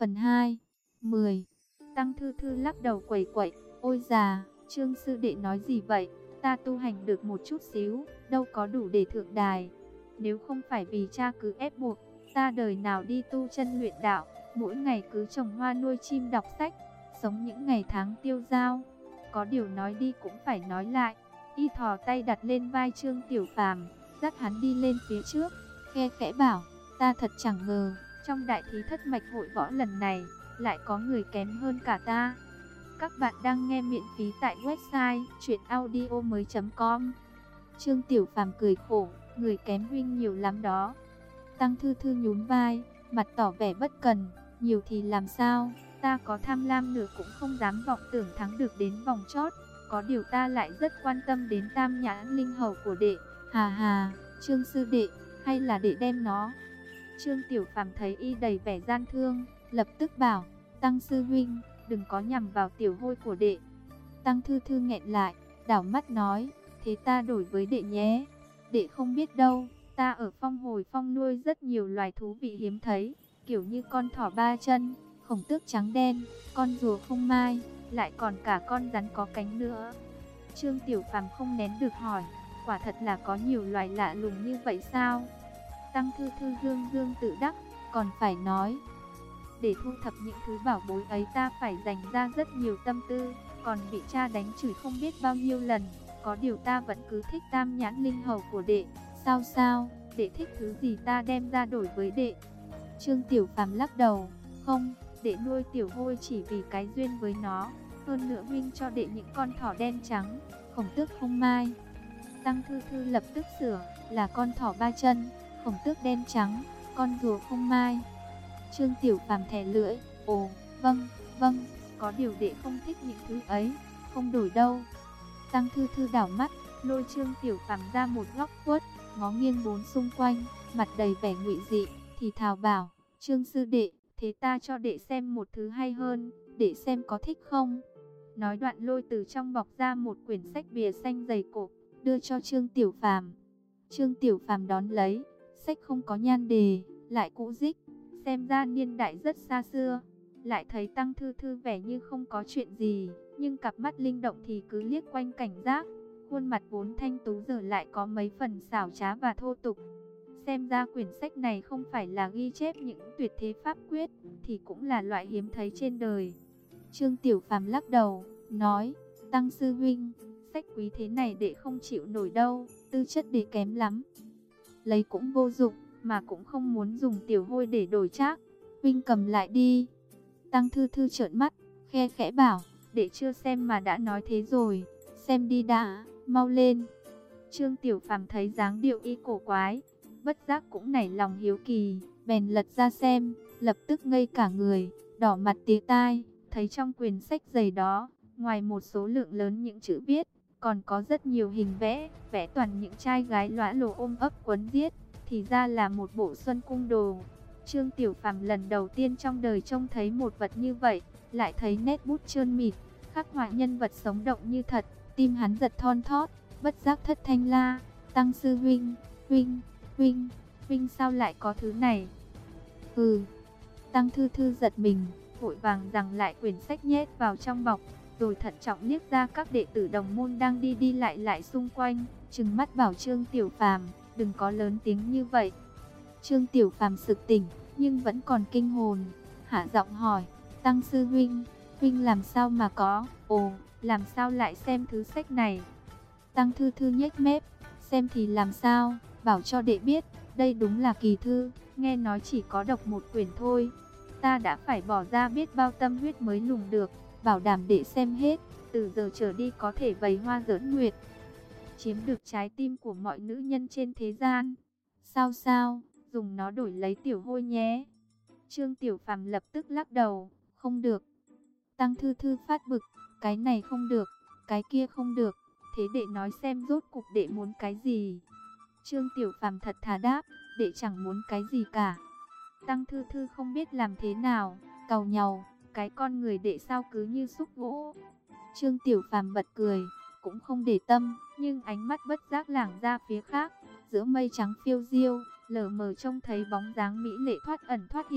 Phần 2. 10. Tăng Thư Thư lắc đầu quẩy quẩy. Ôi già, Trương sư đệ nói gì vậy? Ta tu hành được một chút xíu, đâu có đủ để thượng đài. Nếu không phải vì cha cứ ép buộc, ta đời nào đi tu chân luyện đạo, mỗi ngày cứ trồng hoa nuôi chim đọc sách, sống những ngày tháng tiêu dao. Có điều nói đi cũng phải nói lại. Y thò tay đặt lên vai Trương Tiểu Phàm, dắt hắn đi lên phía trước, khe khẽ bảo, ta thật chẳng ngờ, trong đại thí thất mạch hội võ lần này, lại có người kém hơn cả ta. Các bạn đang nghe miễn phí tại website chuyenaudio.com. Trương Tiểu Phàm cười khổ, người kém huynh nhiều lắm đó. Tăng Thư Thư nhún vai, mặt tỏ vẻ bất cần, nhiều thì làm sao, ta có tham lam nữa cũng không dám vọng tưởng thắng được đến vòng chót. Có điều ta lại rất quan tâm đến tam nhãn linh hầu của đệ. Hà hà, Trương sư đệ, hay là đệ đem nó. Trương Tiểu Phàm thấy y đầy vẻ gian thương, lập tức bảo, Tăng sư huynh, đừng có nhằm vào tiểu hôi của đệ. Tăng Thư Thư nghẹn lại, đảo mắt nói, thế ta đổi với đệ nhé. Đệ không biết đâu, ta ở Phong Hồi Phong nuôi rất nhiều loài thú vị hiếm thấy, kiểu như con thỏ ba chân, khổng tước trắng đen, con rùa không mai, lại còn cả con rắn có cánh nữa. Trương Tiểu Phàm không nén được hỏi, quả thật là có nhiều loài lạ lùng như vậy sao? Tăng Thư Thư dương dương tự đắc, còn phải nói, để thu thập những thứ bảo bối ấy ta phải dành ra rất nhiều tâm tư, còn bị cha đánh chửi không biết bao nhiêu lần. Có điều ta vẫn cứ thích tam nhãn linh hầu của đệ. Sao sao, đệ thích thứ gì ta đem ra đổi với đệ? Trương Tiểu Phàm lắc đầu, không, đệ nuôi tiểu hôi chỉ vì cái duyên với nó. Hơn nữa huynh cho đệ những con thỏ đen trắng, khổng tước không mai. Tăng Thư Thư lập tức sửa, là con thỏ ba chân, khổng tước đen trắng, con rùa không mai. Trương Tiểu Phàm thè lưỡi, ồ, vâng, có điều đệ không thích những thứ ấy, không đổi đâu. Tăng Thư Thư đảo mắt, lôi Trương Tiểu Phàm ra một góc khuất, ngó nghiêng bốn xung quanh, mặt đầy vẻ ngụy dị, thì thào bảo, Trương sư đệ, thế ta cho đệ xem một thứ hay hơn, đệ xem có thích không? Nói đoạn lôi từ trong bọc ra một quyển sách bìa xanh dày cộp, đưa cho Trương Tiểu Phàm. Trương Tiểu Phàm đón lấy, sách không có nhan đề, lại cũ rích, xem ra niên đại rất xa xưa. Lại thấy Tăng Thư Thư vẻ như không có chuyện gì, nhưng cặp mắt linh động thì cứ liếc quanh cảnh giác. Khuôn mặt vốn thanh tú giờ lại có mấy phần xảo trá và thô tục. Xem ra quyển sách này không phải là ghi chép những tuyệt thế pháp quyết, thì cũng là loại hiếm thấy trên đời. Trương Tiểu Phàm lắc đầu, nói, Tăng sư huynh, sách quý thế này đệ không chịu nổi đâu, tư chất đệ kém lắm. Lấy cũng vô dụng, mà cũng không muốn dùng tiểu hôi để đổi trác. Huynh cầm lại đi. Tăng Thư Thư trợn mắt, khe khẽ bảo, đệ chưa xem mà đã nói thế rồi, xem đi đã, mau lên. Trương Tiểu Phàm thấy dáng điệu y cổ quái, bất giác cũng nảy lòng hiếu kỳ, bèn lật ra xem, lập tức ngây cả người, đỏ mặt tía tai, thấy trong quyển sách dày đó, ngoài một số lượng lớn những chữ viết, còn có rất nhiều hình vẽ, vẽ toàn những trai gái lõa lồ ôm ấp quấn giết, thì ra là một bộ xuân cung đồ. Trương Tiểu Phàm lần đầu tiên trong đời trông thấy một vật như vậy, lại thấy nét bút trơn mịn, khắc họa nhân vật sống động như thật, tim hắn giật thon thót, bất giác thất thanh la, Tăng sư huynh, huynh sao lại có thứ này? Tăng Thư Thư giật mình, vội vàng giằng lại quyển sách nhét vào trong bọc, rồi thận trọng liếc ra các đệ tử đồng môn đang đi đi lại xung quanh, trừng mắt bảo Trương Tiểu Phàm, đừng có lớn tiếng như vậy. Trương Tiểu Phàm sực tỉnh, nhưng vẫn còn kinh hồn, hạ giọng hỏi, Tăng sư huynh làm sao mà có, làm sao lại xem thứ sách này? Tăng Thư Thư nhếch mép, xem thì làm sao, bảo cho đệ biết, đây đúng là kỳ thư, nghe nói chỉ có độc một quyển thôi. Ta đã phải bỏ ra biết bao tâm huyết mới lùng được, bảo đảm đệ xem hết, từ giờ trở đi có thể vầy hoa giỡn nguyệt, chiếm được trái tim của mọi nữ nhân trên thế gian. Sao, dùng nó đổi lấy tiểu hôi nhé. Trương Tiểu Phàm lập tức lắc đầu, không được. Tăng Thư Thư phát bực, cái này không được, cái kia không được, thế đệ nói xem rốt cục đệ muốn cái gì? Trương Tiểu Phàm thật thà đáp, đệ chẳng muốn cái gì cả. Tăng Thư Thư không biết làm thế nào, càu nhàu, cái con người đệ sao cứ như xúc gỗ. Trương Tiểu Phàm bật cười, cũng không để tâm, nhưng ánh mắt bất giác lảng ra phía khác, giữa mây trắng phiêu diêu, lờ mờ trông thấy bóng dáng mỹ lệ thoát ẩn thoát hiện.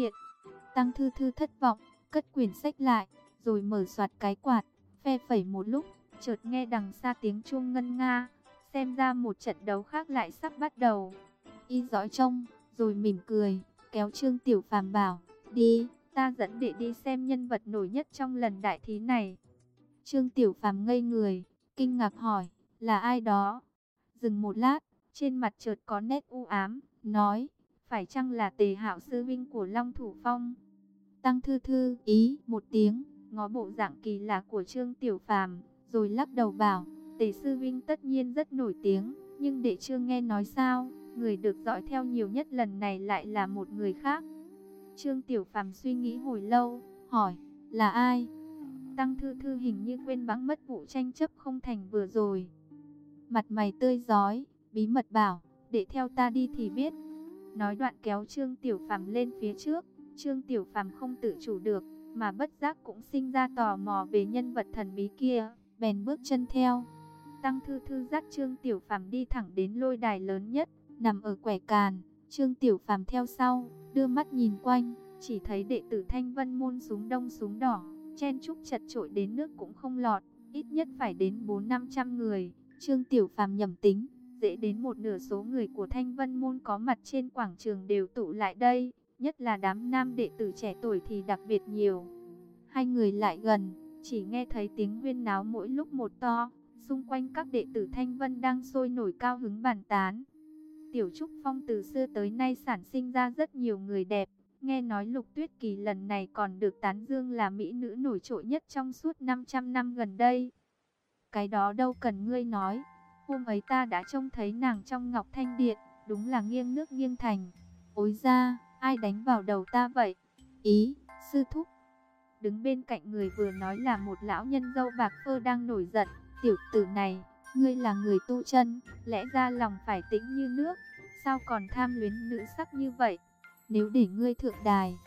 Tăng Thư Thư thất vọng, cất quyển sách lại, rồi mở soạt cái quạt, phe phẩy một lúc, chợt nghe đằng xa tiếng chuông ngân nga, xem ra một trận đấu khác lại sắp bắt đầu. Y dõi trông, rồi mỉm cười, kéo Trương Tiểu Phàm bảo, đi, ta dẫn đệ đi xem nhân vật nổi nhất trong lần đại thí này. Trương Tiểu Phàm ngây người, kinh ngạc hỏi, là ai đó? Dừng một lát, trên mặt chợt có nét u ám, nói, phải chăng là Tề Hạo sư huynh của Long Thủ Phong? Tăng Thư Thư ý một tiếng, ngó bộ dạng kỳ lạ của Trương Tiểu Phàm, rồi lắc đầu bảo, Tề sư huynh tất nhiên rất nổi tiếng, nhưng đệ chưa nghe nói sao, người được dõi theo nhiều nhất lần này lại là một người khác. Trương Tiểu Phàm suy nghĩ hồi lâu, hỏi, là ai? Tăng Thư Thư hình như quên bẵng mất vụ tranh chấp không thành vừa rồi. Mặt mày tươi rói, bí mật bảo, để theo ta đi thì biết. Nói đoạn kéo Trương Tiểu Phàm lên phía trước. Trương Tiểu Phàm không tự chủ được, mà bất giác cũng sinh ra tò mò về nhân vật thần bí kia, bèn bước chân theo. Tăng Thư Thư dắt Trương Tiểu Phàm đi thẳng đến lôi đài lớn nhất, nằm ở quẻ càn. Trương Tiểu Phàm theo sau, đưa mắt nhìn quanh, chỉ thấy đệ tử Thanh Vân môn súng đông súng đỏ, chen chúc chật chội đến nước cũng không lọt, ít nhất phải đến 400-500 người. Trương Tiểu Phàm nhẩm tính, dễ đến một nửa số người của Thanh Vân môn có mặt trên quảng trường đều tụ lại đây, nhất là đám nam đệ tử trẻ tuổi thì đặc biệt nhiều. Hai người lại gần, chỉ nghe thấy tiếng huyên náo mỗi lúc một to, xung quanh các đệ tử Thanh Vân đang sôi nổi cao hứng bàn tán. Tiểu Trúc Phong từ xưa tới nay sản sinh ra rất nhiều người đẹp, nghe nói Lục Tuyết Kỳ lần này còn được tán dương là mỹ nữ nổi trội nhất trong suốt 500 năm gần đây. Cái đó đâu cần ngươi nói, hôm ấy ta đã trông thấy nàng trong Ngọc Thanh Điện, đúng là nghiêng nước nghiêng thành. Ôi ra, ai đánh vào đầu ta vậy? Ý, sư thúc. Đứng bên cạnh người vừa nói là một lão nhân râu bạc phơ đang nổi giận. Tiểu tử này, ngươi là người tu chân, lẽ ra lòng phải tĩnh như nước, sao còn tham luyến nữ sắc như vậy? Nếu để ngươi thượng đài,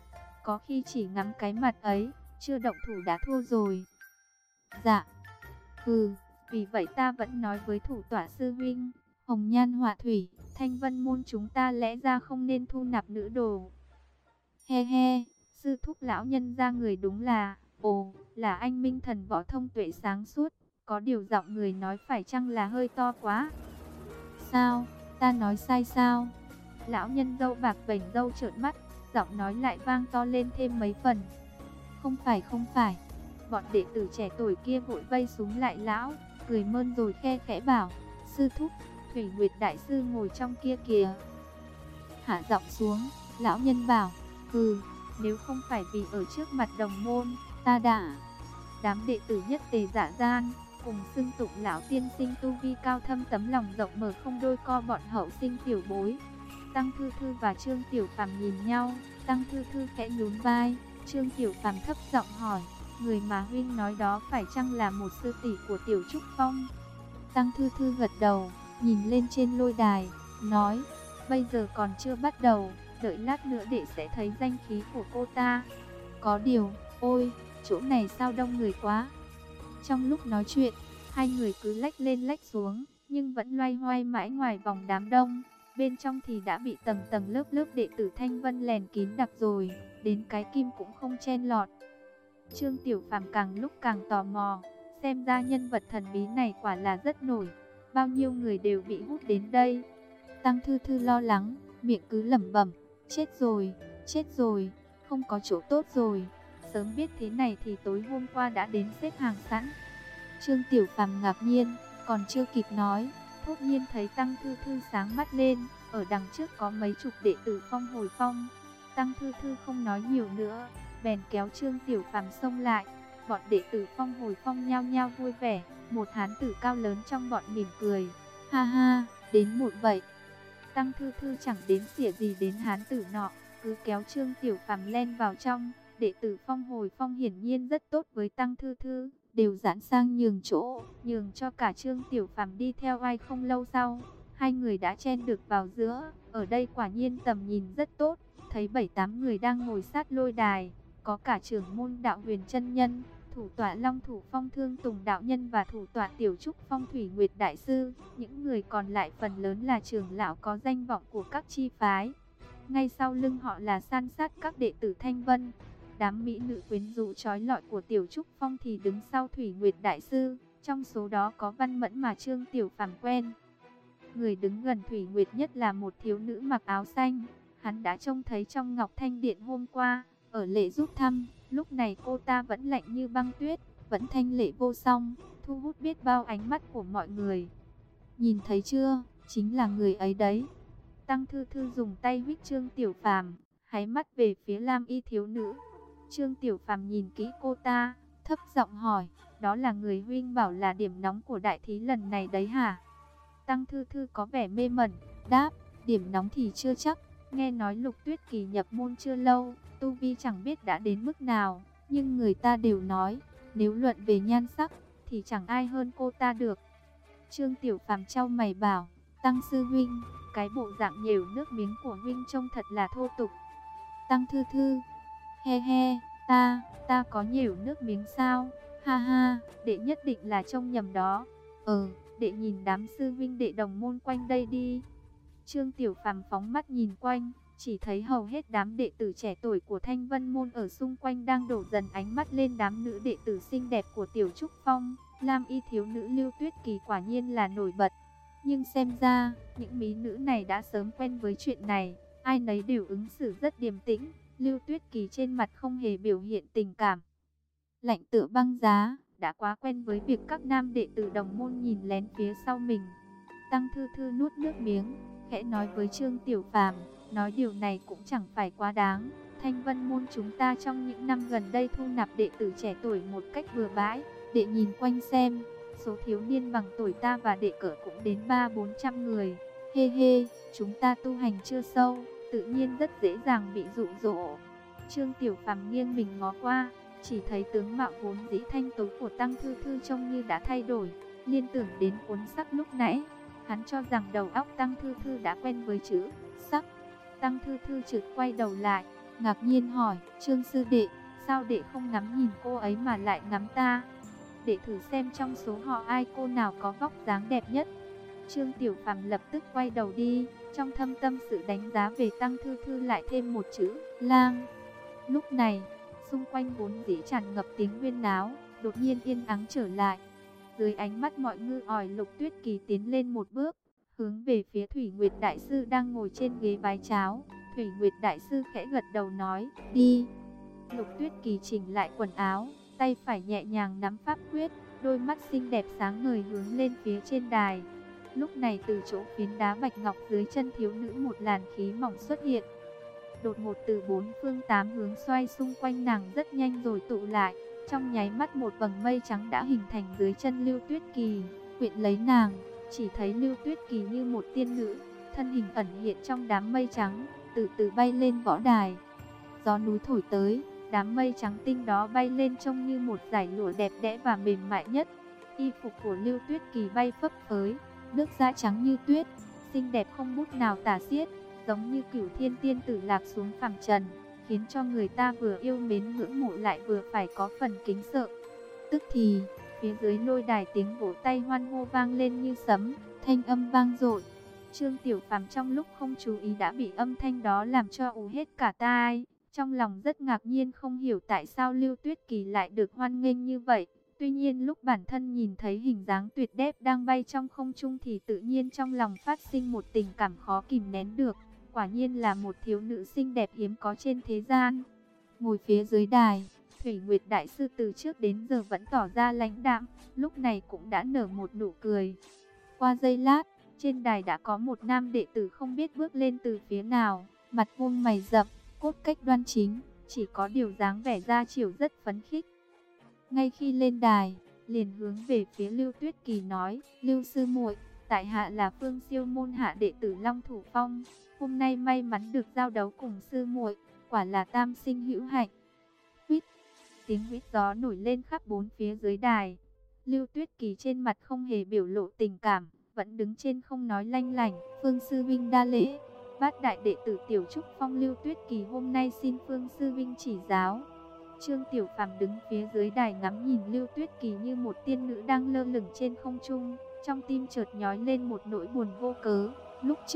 có khi chỉ ngắm cái mặt ấy, chưa động thủ đã thua rồi. Dạ. Vì vậy ta vẫn nói với thủ tọa sư huynh, Hồng Nhan Họa Thủy, Thanh Vân môn chúng ta lẽ ra không nên thu nạp nữ đồ. He he, sư thúc lão nhân ra người đúng là, là anh minh thần võ thông tuệ sáng suốt, có điều giọng người nói phải chăng là hơi to quá. Sao, ta nói sai sao? Lão nhân râu bạc vểnh râu trợn mắt, giọng nói lại vang to lên thêm mấy phần. Không phải. Bọn đệ tử trẻ tuổi kia vội vây súng lại lão, cười mơn rồi khe khẽ bảo, sư thúc, Thủy Nguyệt đại sư ngồi trong kia kìa. Hạ giọng xuống, lão nhân bảo, nếu không phải vì ở trước mặt đồng môn, ta đã. Đám đệ tử nhất tề dạ gian, cùng xưng tụng lão tiên sinh tu vi cao thâm tấm lòng rộng mở không đôi co bọn hậu sinh tiểu bối. Tăng Thư Thư và Trương Tiểu Phàm nhìn nhau, Tăng Thư Thư khẽ nhún vai, Trương Tiểu Phàm thấp giọng hỏi, người mà huynh nói đó phải chăng là một sư tỷ của Tiểu Trúc Phong? Tăng Thư Thư gật đầu, nhìn lên trên lôi đài, nói, bây giờ còn chưa bắt đầu, đợi lát nữa đệ sẽ thấy danh khí của cô ta. Có điều, ôi, chỗ này sao đông người quá. Trong lúc nói chuyện, hai người cứ lách lên lách xuống, nhưng vẫn loay hoay mãi ngoài vòng đám đông. Bên trong thì đã bị tầng tầng lớp lớp đệ tử Thanh Vân lèn kín đặc rồi, đến cái kim cũng không chen lọt. Trương Tiểu Phàm càng lúc càng tò mò, xem ra nhân vật thần bí này quả là rất nổi, bao nhiêu người đều bị hút đến đây. Tăng Thư Thư lo lắng, miệng cứ lẩm bẩm, chết rồi, không có chỗ tốt rồi. Sớm biết thế này thì tối hôm qua đã đến xếp hàng sẵn. Trương Tiểu Phàm ngạc nhiên, còn chưa kịp nói, thốt nhiên thấy Tăng Thư Thư sáng mắt lên, ở đằng trước có mấy chục đệ tử Phong Hồi Phong. Tăng Thư Thư không nói nhiều nữa, bèn kéo Trương Tiểu Phàm xông lại. Bọn đệ tử Phong Hồi Phong nhao nhao vui vẻ, một hán tử cao lớn trong bọn mỉm cười, ha ha, đến muộn vậy. Tăng Thư Thư chẳng đến xỉa gì đến hán tử nọ, cứ kéo Trương Tiểu Phàm len vào trong. Đệ tử Phong Hồi Phong hiển nhiên rất tốt với Tăng Thư Thư, đều giãn sang nhường chỗ, nhường cho cả Trương Tiểu Phàm đi theo. Ai không lâu sau, hai người đã chen được vào giữa. Ở đây quả nhiên tầm nhìn rất tốt, thấy 7-8 người đang ngồi sát lôi đài, có cả trưởng môn Đạo Huyền chân nhân, thủ tọa Long Thủ Phong Thương Tùng đạo nhân và thủ tọa Tiểu Trúc Phong Thủy Nguyệt đại sư. Những người còn lại phần lớn là trưởng lão có danh vọng của các chi phái. ngay sau lưng họ là san sát các đệ tử Thanh Vân. Đám mỹ nữ quyến rũ trói lọi của Tiểu Trúc Phong thì đứng sau Thủy Nguyệt Đại Sư, trong số đó có Văn Mẫn mà Trương Tiểu Phàm quen. Người đứng gần Thủy Nguyệt nhất là một thiếu nữ mặc áo xanh, hắn đã trông thấy trong Ngọc Thanh Điện hôm qua, ở lễ rút thăm, lúc này cô ta vẫn lạnh như băng tuyết, vẫn thanh lệ vô song, thu hút biết bao ánh mắt của mọi người. Nhìn thấy chưa, chính là người ấy đấy. Tăng Thư Thư dùng tay huých Trương Tiểu Phàm, háy mắt về phía lam y thiếu nữ. Trương Tiểu Phàm nhìn kỹ cô ta, thấp giọng hỏi, đó là người huynh bảo là điểm nóng của đại thí lần này đấy hả? Tăng Thư Thư có vẻ mê mẩn, đáp, điểm nóng thì chưa chắc, nghe nói Lục Tuyết Kỳ nhập môn chưa lâu, tu vi chẳng biết đã đến mức nào, nhưng người ta đều nói, nếu luận về nhan sắc, thì chẳng ai hơn cô ta được. Trương Tiểu Phàm chau mày bảo, Tăng sư huynh, cái bộ dạng nhểu nước miếng của huynh trông thật là thô tục. Tăng Thư Thư, he he, ta có nhểu nước miếng sao? Ha ha, đệ nhất định là trông nhầm đó. Đệ nhìn đám sư huynh đệ đồng môn quanh đây đi. Trương Tiểu Phàm phóng mắt nhìn quanh, chỉ thấy hầu hết đám đệ tử trẻ tuổi của Thanh Vân môn ở xung quanh đang đổ dần ánh mắt lên đám nữ đệ tử xinh đẹp của Tiểu Trúc Phong. Lam y thiếu nữ Lưu Tuyết Kỳ quả nhiên là nổi bật. Nhưng xem ra, những mỹ nữ này đã sớm quen với chuyện này, ai nấy đều ứng xử rất điềm tĩnh. Lưu Tuyết Kỳ trên mặt không hề biểu hiện tình cảm, lạnh tựa băng giá, đã quá quen với việc các nam đệ tử đồng môn nhìn lén phía sau mình. Tăng Thư Thư nuốt nước miếng, khẽ nói với Trương Tiểu Phàm, nói điều này cũng chẳng phải quá đáng. Thanh Vân môn chúng ta trong những năm gần đây thu nạp đệ tử trẻ tuổi một cách bừa bãi. Đệ nhìn quanh xem, số thiếu niên bằng tuổi ta và đệ cỡ cũng đến 300-400 người. Hê hê, chúng ta tu hành chưa sâu, tự nhiên rất dễ dàng bị dụ dỗ. Trương Tiểu Phàm nghiêng mình ngó qua, chỉ thấy tướng mạo vốn dĩ thanh tú của Tăng Thư Thư trông như đã thay đổi, liên tưởng đến cuốn sắc lúc nãy. Hắn cho rằng đầu óc Tăng Thư Thư đã quen với chữ sắc. Tăng Thư Thư chợt quay đầu lại, ngạc nhiên hỏi, Trương sư đệ, sao đệ không ngắm nhìn cô ấy mà lại ngắm ta? Để thử xem trong số họ ai cô nào có vóc dáng đẹp nhất. Trương Tiểu Phàm lập tức quay đầu đi, trong thâm tâm sự đánh giá về Tăng Thư Thư lại thêm một chữ lang. Lúc này, xung quanh vốn dĩ tràn ngập tiếng huyên náo, đột nhiên yên ắng trở lại. Dưới ánh mắt mọi ngư ỏi, Lục Tuyết Kỳ tiến lên một bước, hướng về phía Thủy Nguyệt Đại Sư đang ngồi trên ghế bái cháo. Thủy Nguyệt Đại Sư khẽ gật đầu nói, đi. Lục Tuyết Kỳ chỉnh lại quần áo, tay phải nhẹ nhàng nắm pháp quyết, đôi mắt xinh đẹp sáng ngời hướng lên phía trên đài. Lúc này từ chỗ phiến đá bạch ngọc dưới chân thiếu nữ một làn khí mỏng xuất hiện. Đột ngột từ bốn phương tám hướng xoay xung quanh nàng rất nhanh rồi tụ lại. Trong nháy mắt một vầng mây trắng đã hình thành dưới chân Lưu Tuyết Kỳ, quyện lấy nàng. Chỉ thấy Lưu Tuyết Kỳ như một tiên nữ, thân hình ẩn hiện trong đám mây trắng, từ từ bay lên võ đài. Gió núi thổi tới, đám mây trắng tinh đó bay lên trông như một dải lụa đẹp đẽ và mềm mại nhất. Y phục của Lưu Tuyết Kỳ bay phấp phới, nước da trắng như tuyết, xinh đẹp không bút nào tả xiết, giống như cửu thiên tiên tử lạc xuống phàm trần, khiến cho người ta vừa yêu mến ngưỡng mộ lại vừa phải có phần kính sợ. Tức thì, phía dưới lôi đài tiếng vỗ tay hoan hô vang lên như sấm, thanh âm vang dội. Trương Tiểu Phàm trong lúc không chú ý đã bị âm thanh đó làm cho ù hết cả tai. Trong lòng rất ngạc nhiên không hiểu tại sao Lưu Tuyết Kỳ lại được hoan nghênh như vậy. Tuy nhiên lúc bản thân nhìn thấy hình dáng tuyệt đẹp đang bay trong không trung thì tự nhiên trong lòng phát sinh một tình cảm khó kìm nén được. Quả nhiên là một thiếu nữ xinh đẹp hiếm có trên thế gian. Ngồi phía dưới đài, Thủy Nguyệt Đại Sư từ trước đến giờ vẫn tỏ ra lãnh đạm, lúc này cũng đã nở một nụ cười. Qua giây lát, trên đài đã có một nam đệ tử không biết bước lên từ phía nào, mặt vuông mày rậm, cốt cách đoan chính, chỉ có điều dáng vẻ da chiều rất phấn khích. Ngay khi lên đài, liền hướng về phía Lưu Tuyết Kỳ nói, Lưu sư muội, tại hạ là Phương Siêu môn hạ đệ tử Long Thủ Phong, hôm nay may mắn được giao đấu cùng sư muội, quả là tam sinh hữu hạnh. Huýt, tiếng huýt gió nổi lên khắp bốn phía dưới đài. Lưu Tuyết Kỳ trên mặt không hề biểu lộ tình cảm, vẫn đứng trên không nói lanh lảnh, Phương sư huynh đa lễ. Bát đại đệ tử Tiểu Trúc Phong Lưu Tuyết Kỳ hôm nay xin Phương sư huynh chỉ giáo. Trương Tiểu Phàm đứng phía dưới đài ngắm nhìn Lưu Tuyết Kỳ như một tiên nữ đang lơ lửng trên không trung, trong tim chợt nhói lên một nỗi buồn vô cớ. Lúc trước,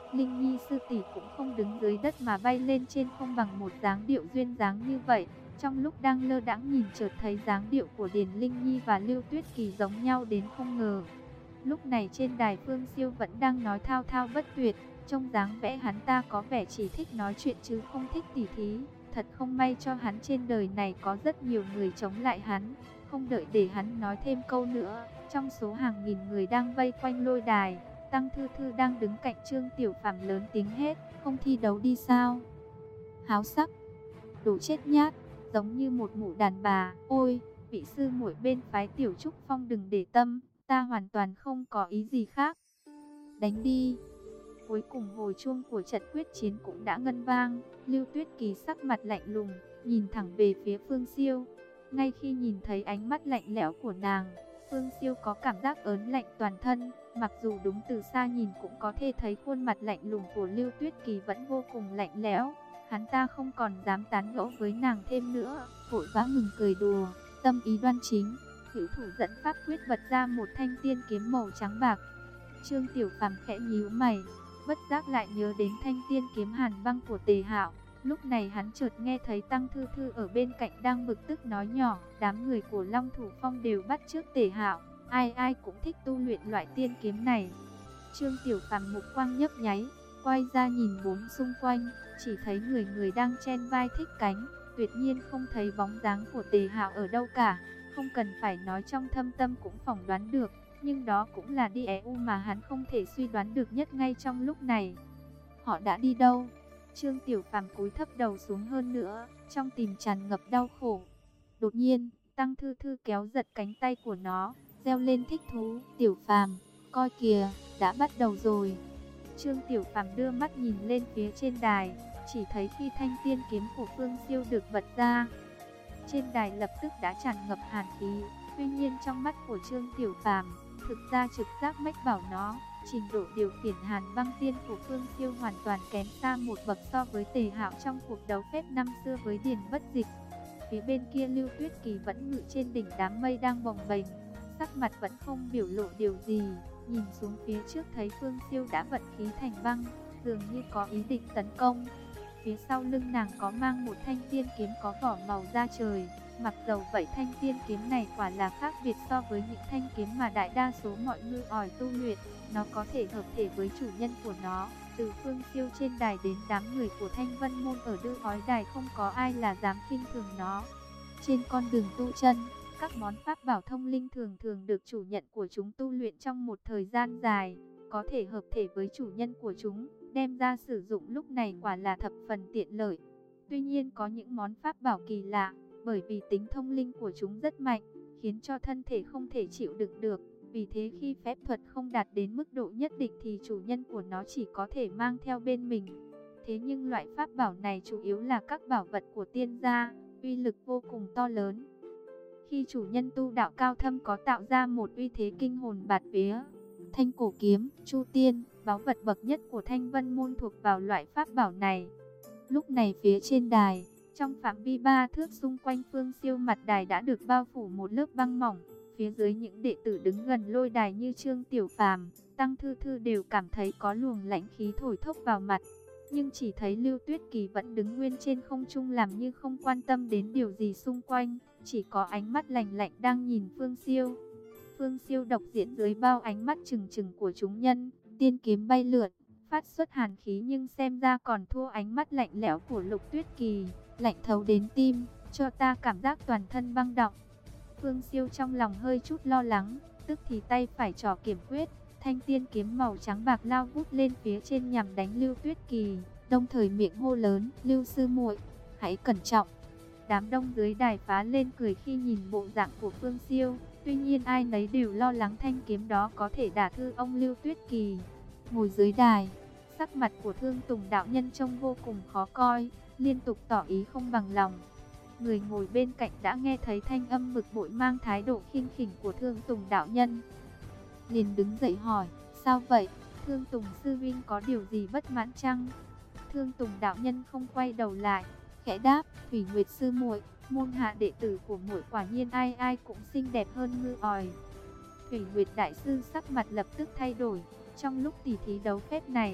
Linh Nhi sư tỷ cũng không đứng dưới đất mà bay lên trên không bằng một dáng điệu duyên dáng như vậy. Trong lúc đang lơ đãng nhìn chợt thấy dáng điệu của Điền Linh Nhi và Lưu Tuyết Kỳ giống nhau đến không ngờ. Lúc này trên đài Phương Siêu vẫn đang nói thao thao bất tuyệt, trong dáng vẻ hắn ta có vẻ chỉ thích nói chuyện chứ không thích tỉ thí. Thật không may cho hắn, trên đời này có rất nhiều người chống lại hắn. Không đợi để hắn nói thêm câu nữa, trong số hàng nghìn người đang vây quanh lôi đài, Tăng Thư Thư đang đứng cạnh Trương Tiểu Phàm lớn tiếng hét: "Không thi đấu đi sao? Háo sắc, đồ chết nhát, giống như một mụ đàn bà. Ôi, vị sư muội bên phái Tiểu Trúc Phong đừng để tâm, ta hoàn toàn không có ý gì khác. Đánh đi!" Cuối cùng hồi chuông của trận quyết chiến cũng đã ngân vang. Lưu Tuyết Kỳ sắc mặt lạnh lùng, nhìn thẳng về phía Phương Siêu. Ngay khi nhìn thấy ánh mắt lạnh lẽo của nàng, Phương Siêu có cảm giác ớn lạnh toàn thân. Mặc dù đúng từ xa nhìn cũng có thể thấy khuôn mặt lạnh lùng của Lưu Tuyết Kỳ vẫn vô cùng lạnh lẽo. Hắn ta không còn dám tán gẫu với nàng thêm nữa, vội vã ngừng cười đùa, tâm ý đoan chính, hữu thủ dẫn pháp quyết bật ra một thanh tiên kiếm màu trắng bạc. Trương Tiểu Phàm khẽ nhíu mày, bất giác lại nhớ đến thanh tiên kiếm hàn băng của Tề Hạo. Lúc này hắn chợt nghe thấy Tăng Thư Thư ở bên cạnh đang bực tức nói nhỏ: "Đám người của Long Thủ Phong đều bắt chước Tề Hạo, ai ai cũng thích tu luyện loại tiên kiếm này." Trương Tiểu Phàm mục quang nhấp nháy, quay ra nhìn bốn xung quanh, chỉ thấy người người đang chen vai thích cánh, tuyệt nhiên không thấy bóng dáng của Tề Hạo ở đâu cả. Không cần phải nói, trong thâm tâm cũng phỏng đoán được, nhưng đó cũng là điều mà hắn không thể suy đoán được nhất ngay trong lúc này. Họ đã đi đâu? Trương Tiểu Phàm cúi thấp đầu xuống hơn nữa, trong tim tràn ngập đau khổ. Đột nhiên, Tăng Thư Thư kéo giật cánh tay của nó, reo lên thích thú: "Tiểu Phàm, coi kìa, đã bắt đầu rồi." Trương Tiểu Phàm đưa mắt nhìn lên phía trên đài, chỉ thấy khi thanh tiên kiếm của Phương Siêu được bật ra, trên đài lập tức đã tràn ngập hàn khí. Tuy nhiên trong mắt của Trương Tiểu Phàm, thực ra trực giác mách bảo nó, trình độ điều khiển hàn băng tiên của Phương Siêu hoàn toàn kém xa một bậc so với Tề Hạo trong cuộc đấu phép năm xưa với Điền Bất Dịch. Phía bên kia Lưu Tuyết Kỳ vẫn ngự trên đỉnh đám mây đang bồng bềnh, sắc mặt vẫn không biểu lộ điều gì, nhìn xuống phía trước thấy Phương Siêu đã vận khí thành băng, dường như có ý định tấn công. Phía sau lưng nàng có mang một thanh tiên kiếm có vỏ màu da trời. Mặc dầu vậy, thanh tiên kiếm này quả là khác biệt so với những thanh kiếm mà đại đa số mọi ngư ỏi tu luyện. Nó có thể hợp thể với chủ nhân của nó. Từ Phương Siêu trên đài đến đám người của Thanh Vân Môn ở Đư Ói Đài, không có ai là dám khinh thường nó. Trên con đường tu chân, các món pháp bảo thông linh thường thường được chủ nhân của chúng tu luyện trong một thời gian dài, có thể hợp thể với chủ nhân của chúng, đem ra sử dụng lúc này quả là thập phần tiện lợi. Tuy nhiên có những món pháp bảo kỳ lạ, bởi vì tính thông linh của chúng rất mạnh, khiến cho thân thể không thể chịu đựng được. Vì thế khi phép thuật không đạt đến mức độ nhất định thì chủ nhân của nó chỉ có thể mang theo bên mình. Thế nhưng loại pháp bảo này chủ yếu là các bảo vật của tiên gia, uy lực vô cùng to lớn. Khi chủ nhân tu đạo cao thâm có tạo ra một uy thế kinh hồn bạt vía. Thanh cổ kiếm, chu tiên, báu vật bậc nhất của Thanh Vân Môn thuộc vào loại pháp bảo này. Lúc này phía trên đài, trong phạm vi 3 thước xung quanh Phương Siêu, mặt đài đã được bao phủ một lớp băng mỏng. Phía dưới những đệ tử đứng gần lôi đài như Trương Tiểu Phàm, Tăng Thư Thư đều cảm thấy có luồng lãnh khí thổi thốc vào mặt. Nhưng chỉ thấy Lưu Tuyết Kỳ vẫn đứng nguyên trên không trung làm như không quan tâm đến điều gì xung quanh, chỉ có ánh mắt lạnh lạnh đang nhìn Phương Siêu. Phương Siêu độc diễn dưới bao ánh mắt trừng trừng của chúng nhân, tiên kiếm bay lượn, phát xuất hàn khí, nhưng xem ra còn thua ánh mắt lạnh lẽo của Lục Tuyết Kỳ, lạnh thấu đến tim, cho ta cảm giác toàn thân băng động. Phương Siêu trong lòng hơi chút lo lắng, tức thì tay phải trỏ kiểm quyết, thanh tiên kiếm màu trắng bạc lao vút lên phía trên nhằm đánh Lưu Tuyết Kỳ, đồng thời miệng hô lớn: "Lưu sư muội, hãy cẩn trọng." Đám đông dưới đài phá lên cười khi nhìn bộ dạng của Phương Siêu, tuy nhiên ai nấy đều lo lắng thanh kiếm đó có thể đả thương ông Lưu Tuyết Kỳ. Ngồi dưới đài, sắc mặt của Thương Tùng đạo nhân trông vô cùng khó coi, liên tục tỏ ý không bằng lòng. Người ngồi bên cạnh đã nghe thấy thanh âm bực bội mang thái độ khinh khỉnh của Thương Tùng đạo nhân, liền đứng dậy hỏi: "Sao vậy? Thương Tùng sư huynh có điều gì bất mãn chăng?" Thương Tùng đạo nhân không quay đầu lại, khẽ đáp: "Thủy Nguyệt sư muội, môn hạ đệ tử của muội quả nhiên ai ai cũng xinh đẹp hơn ngư ỏi." Thủy Nguyệt đại sư sắc mặt lập tức thay đổi. Trong lúc tỉ thí đấu phép này,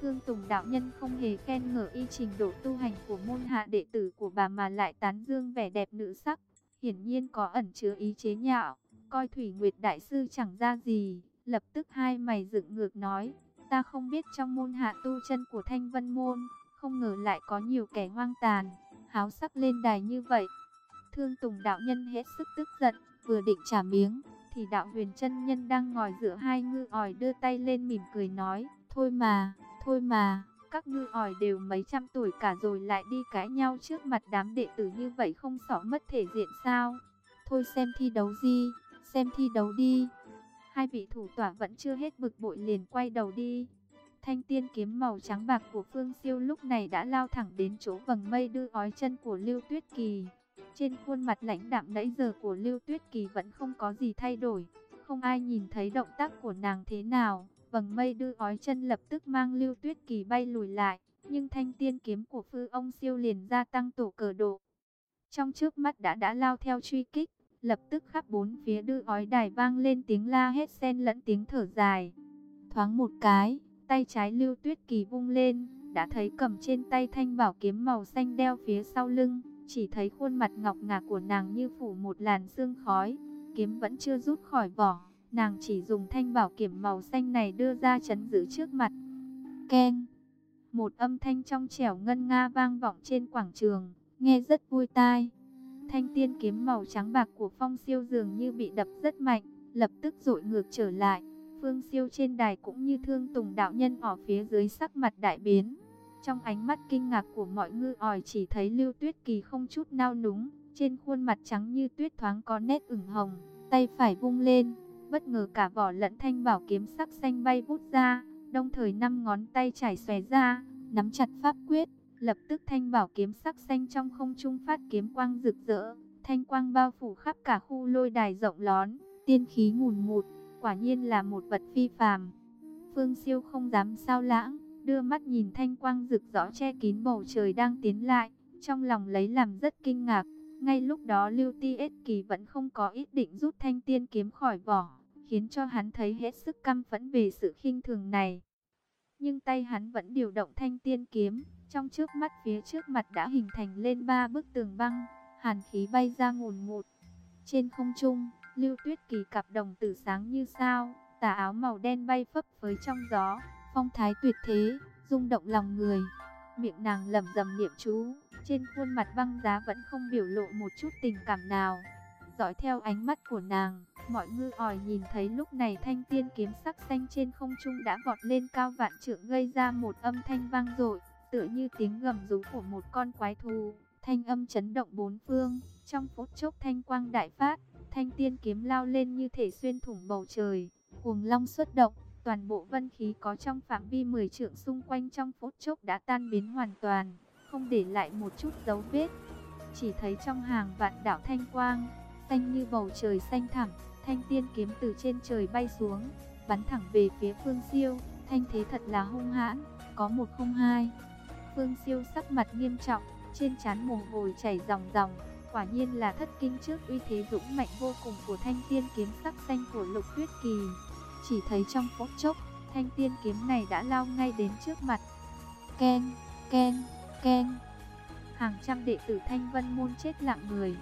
Thương Tùng đạo nhân không hề khen ngợi y trình độ tu hành của môn hạ đệ tử của bà mà lại tán dương vẻ đẹp nữ sắc, hiển nhiên có ẩn chứa ý chế nhạo, coi Thủy Nguyệt đại sư chẳng ra gì, lập tức hai mày dựng ngược nói, ta không biết trong môn hạ tu chân của Thanh Vân môn, không ngờ lại có nhiều kẻ hoang tàn, háo sắc lên đài như vậy. Thương Tùng đạo nhân hết sức tức giận, vừa định trả miếng, thì đạo huyền chân nhân đang ngồi giữa hai ngư ỏi đưa tay lên mỉm cười nói, thôi mà, các ngư ỏi đều mấy trăm tuổi cả rồi lại đi cãi nhau trước mặt đám đệ tử như vậy không sợ mất thể diện sao? Thôi xem thi đấu gì, xem thi đấu đi. Hai vị thủ tọa vẫn chưa hết bực bội liền quay đầu đi. Thanh tiên kiếm màu trắng bạc của Phương Siêu lúc này đã lao thẳng đến chỗ vầng mây đưa ói chân của Lưu Tuyết Kỳ. Trên khuôn mặt lãnh đạm nãy giờ của Lưu Tuyết Kỳ vẫn không có gì thay đổi. Không ai nhìn thấy động tác của nàng thế nào. Vầng mây đưa ói chân lập tức mang Lưu Tuyết Kỳ bay lùi lại. Nhưng thanh tiên kiếm của Phư Ông Siêu liền gia tăng tổ cờ độ. Trong trước mắt đã lao theo truy kích. Lập tức khắp bốn phía đưa ói đài vang lên tiếng la hét xen lẫn tiếng thở dài. Thoáng một cái, tay trái Lưu Tuyết Kỳ vung lên, đã thấy cầm trên tay thanh bảo kiếm màu xanh đeo phía sau lưng, chỉ thấy khuôn mặt ngọc ngà của nàng như phủ một làn sương khói, kiếm vẫn chưa rút khỏi vỏ, nàng chỉ dùng thanh bảo kiếm màu xanh này đưa ra chắn giữ trước mặt. Keng, một âm thanh trong trẻo ngân nga vang vọng trên quảng trường, nghe rất vui tai. Thanh tiên kiếm màu trắng bạc của Phong Siêu dường như bị đập rất mạnh, lập tức dội ngược trở lại. Phương Siêu trên đài cũng như Thương Tùng đạo nhân ở phía dưới sắc mặt đại biến. Trong ánh mắt kinh ngạc của mọi ngư ỏi chỉ thấy Lưu Tuyết Kỳ không chút nao núng, trên khuôn mặt trắng như tuyết thoáng có nét ửng hồng, tay phải vung lên, bất ngờ cả vỏ lẫn thanh bảo kiếm sắc xanh bay vút ra, đồng thời 5 ngón tay trải xòe ra, nắm chặt pháp quyết, lập tức thanh bảo kiếm sắc xanh trong không trung phát kiếm quang rực rỡ, thanh quang bao phủ khắp cả khu lôi đài rộng lớn, tiên khí ngùn ngụt. Quả nhiên là một vật phi phàm. Phương Siêu không dám sao lãng, đưa mắt nhìn thanh quang rực rỡ che kín bầu trời đang tiến lại, trong lòng lấy làm rất kinh ngạc. Ngay lúc đó Lưu Tuyết Kỳ vẫn không có ý định rút thanh tiên kiếm khỏi vỏ, khiến cho hắn thấy hết sức căm phẫn về sự khinh thường này. Nhưng tay hắn vẫn điều động thanh tiên kiếm, trong trước mắt phía trước mặt đã hình thành lên 3 bức tường băng, hàn khí bay ra ngùn ngụt. Trên không trung, Lưu Tuyết Kỳ cặp đồng tử sáng như sao, tà áo màu đen bay phấp phới trong gió, phong thái tuyệt thế, rung động lòng người. Miệng nàng lẩm bẩm niệm chú, trên khuôn mặt băng giá vẫn không biểu lộ một chút tình cảm nào. Dõi theo ánh mắt của nàng, mọi ngư ỏi nhìn thấy lúc này thanh tiên kiếm sắc xanh trên không trung đã vọt lên cao vạn trượng, gây ra một âm thanh vang dội, tựa như tiếng gầm rú của một con quái thú. Thanh âm chấn động bốn phương, trong phút chốc thanh quang đại phát, thanh tiên kiếm lao lên như thể xuyên thủng bầu trời, cuồng long xuất động, toàn bộ vân khí có trong phạm vi 10 trượng xung quanh trong phút chốc đã tan biến hoàn toàn, không để lại một chút dấu vết. Chỉ thấy trong hàng vạn đạo thanh quang, xanh như bầu trời xanh thẳm, thanh tiên kiếm từ trên trời bay xuống, bắn thẳng về phía Phương Siêu, thanh thế thật là hung hãn, có một không hai. Phương Siêu sắc mặt nghiêm trọng, trên trán mồ hôi chảy ròng ròng, quả nhiên là thất kinh trước uy thế dũng mạnh vô cùng của thanh tiên kiếm sắc xanh của Lục Tuyết Kỳ. Chỉ thấy trong phút chốc, thanh tiên kiếm này đã lao ngay đến trước mặt. Keng, keng, keng. Hàng trăm đệ tử Thanh Vân môn chết lặng người.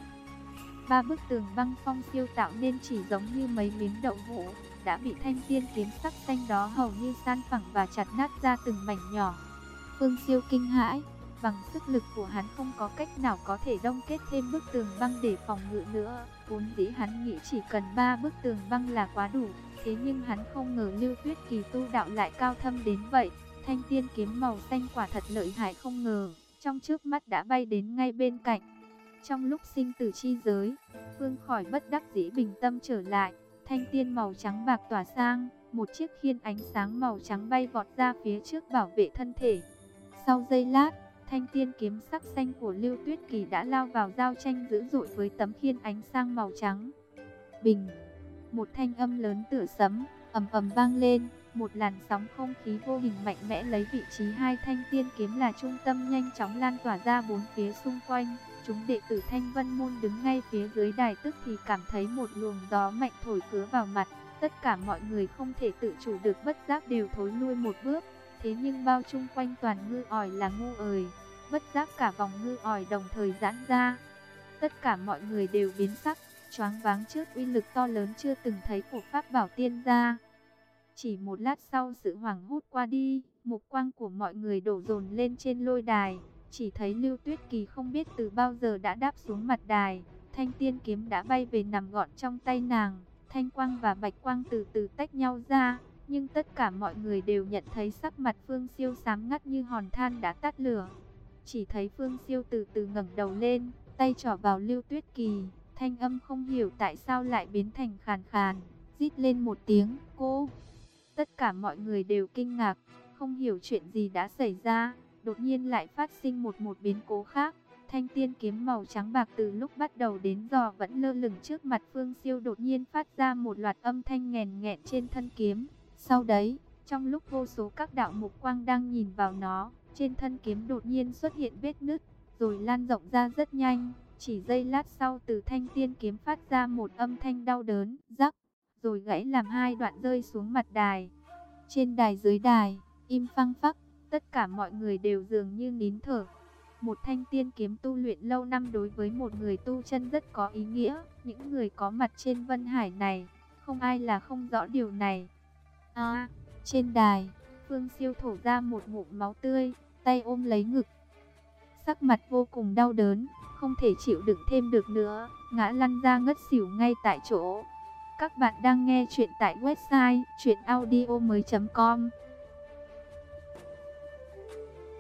3 bức tường băng Phong Siêu tạo nên chỉ giống như mấy miếng đậu hũ, đã bị thanh tiên kiếm sắc xanh đó hầu như san phẳng và chặt nát ra từng mảnh nhỏ. Phương Siêu kinh hãi, bằng sức lực của hắn không có cách nào có thể đông kết thêm bức tường băng để phòng ngự nữa. Vốn dĩ hắn nghĩ chỉ cần 3 bức tường băng là quá đủ, thế nhưng hắn không ngờ Lưu Tuyết Kỳ tu đạo lại cao thâm đến vậy. Thanh tiên kiếm màu xanh quả thật lợi hại không ngờ, trong trước mắt đã bay đến ngay bên cạnh. Trong lúc sinh tử chi giới, Phương khỏi bất đắc dĩ bình tâm trở lại, thanh tiên màu trắng bạc tỏa sang, một chiếc khiên ánh sáng màu trắng bay vọt ra phía trước bảo vệ thân thể. Sau giây lát, thanh tiên kiếm sắc xanh của Lưu Tuyết Kỳ đã lao vào giao tranh dữ dội với tấm khiên ánh sáng màu trắng. Bình, một thanh âm lớn tựa sấm, ầm ầm vang lên, một làn sóng không khí vô hình mạnh mẽ lấy vị trí hai thanh tiên kiếm là trung tâm nhanh chóng lan tỏa ra bốn phía xung quanh. Chúng đệ tử Thanh Vân môn đứng ngay phía dưới đài tức thì cảm thấy một luồng gió mạnh thổi cứa vào mặt, tất cả mọi người không thể tự chủ được bất giác đều thối lui một bước. Thế nhưng bao chung quanh toàn ngư ỏi là ngu ời, bất giác cả vòng ngư ỏi đồng thời giãn ra. Tất cả mọi người đều biến sắc, choáng váng trước uy lực to lớn chưa từng thấy của pháp bảo tiên gia. Chỉ một lát sau sự hoảng hốt qua đi, mục quang của mọi người đổ dồn lên trên lôi đài. Chỉ thấy Lưu Tuyết Kỳ không biết từ bao giờ đã đáp xuống mặt đài. Thanh tiên kiếm đã bay về nằm gọn trong tay nàng. Thanh quang và bạch quang từ từ tách nhau ra. Nhưng tất cả mọi người đều nhận thấy sắc mặt Phương Siêu xám ngắt như hòn than đã tắt lửa. Chỉ thấy Phương Siêu từ từ ngẩng đầu lên, tay trỏ vào Lưu Tuyết Kỳ. Thanh âm không hiểu tại sao lại biến thành khàn khàn, rít lên một tiếng, cô. Tất cả mọi người đều kinh ngạc, không hiểu chuyện gì đã xảy ra. Đột nhiên lại phát sinh một biến cố khác. Thanh tiên kiếm màu trắng bạc từ lúc bắt đầu đến giờ vẫn lơ lửng trước mặt Phương Siêu, đột nhiên phát ra một loạt âm thanh nghèn nghẹn trên thân kiếm. Sau đấy, trong lúc vô số các đạo mục quang đang nhìn vào nó, trên thân kiếm đột nhiên xuất hiện vết nứt, rồi lan rộng ra rất nhanh. Chỉ giây lát sau, từ thanh tiên kiếm phát ra một âm thanh đau đớn, rắc, rồi gãy làm hai đoạn rơi xuống mặt đài. Trên đài dưới đài, im phăng phắc, tất cả mọi người đều dường như nín thở. Một thanh tiên kiếm tu luyện lâu năm đối với một người tu chân rất có ý nghĩa. Những người có mặt trên Vân Hải này, không ai là không rõ điều này. Trên đài, Phương Siêu thổ ra một ngụm máu tươi, tay ôm lấy ngực. Sắc mặt vô cùng đau đớn, không thể chịu đựng thêm được nữa, ngã lăn ra ngất xỉu ngay tại chỗ. Các bạn đang nghe chuyện tại website chuyenaudio.com.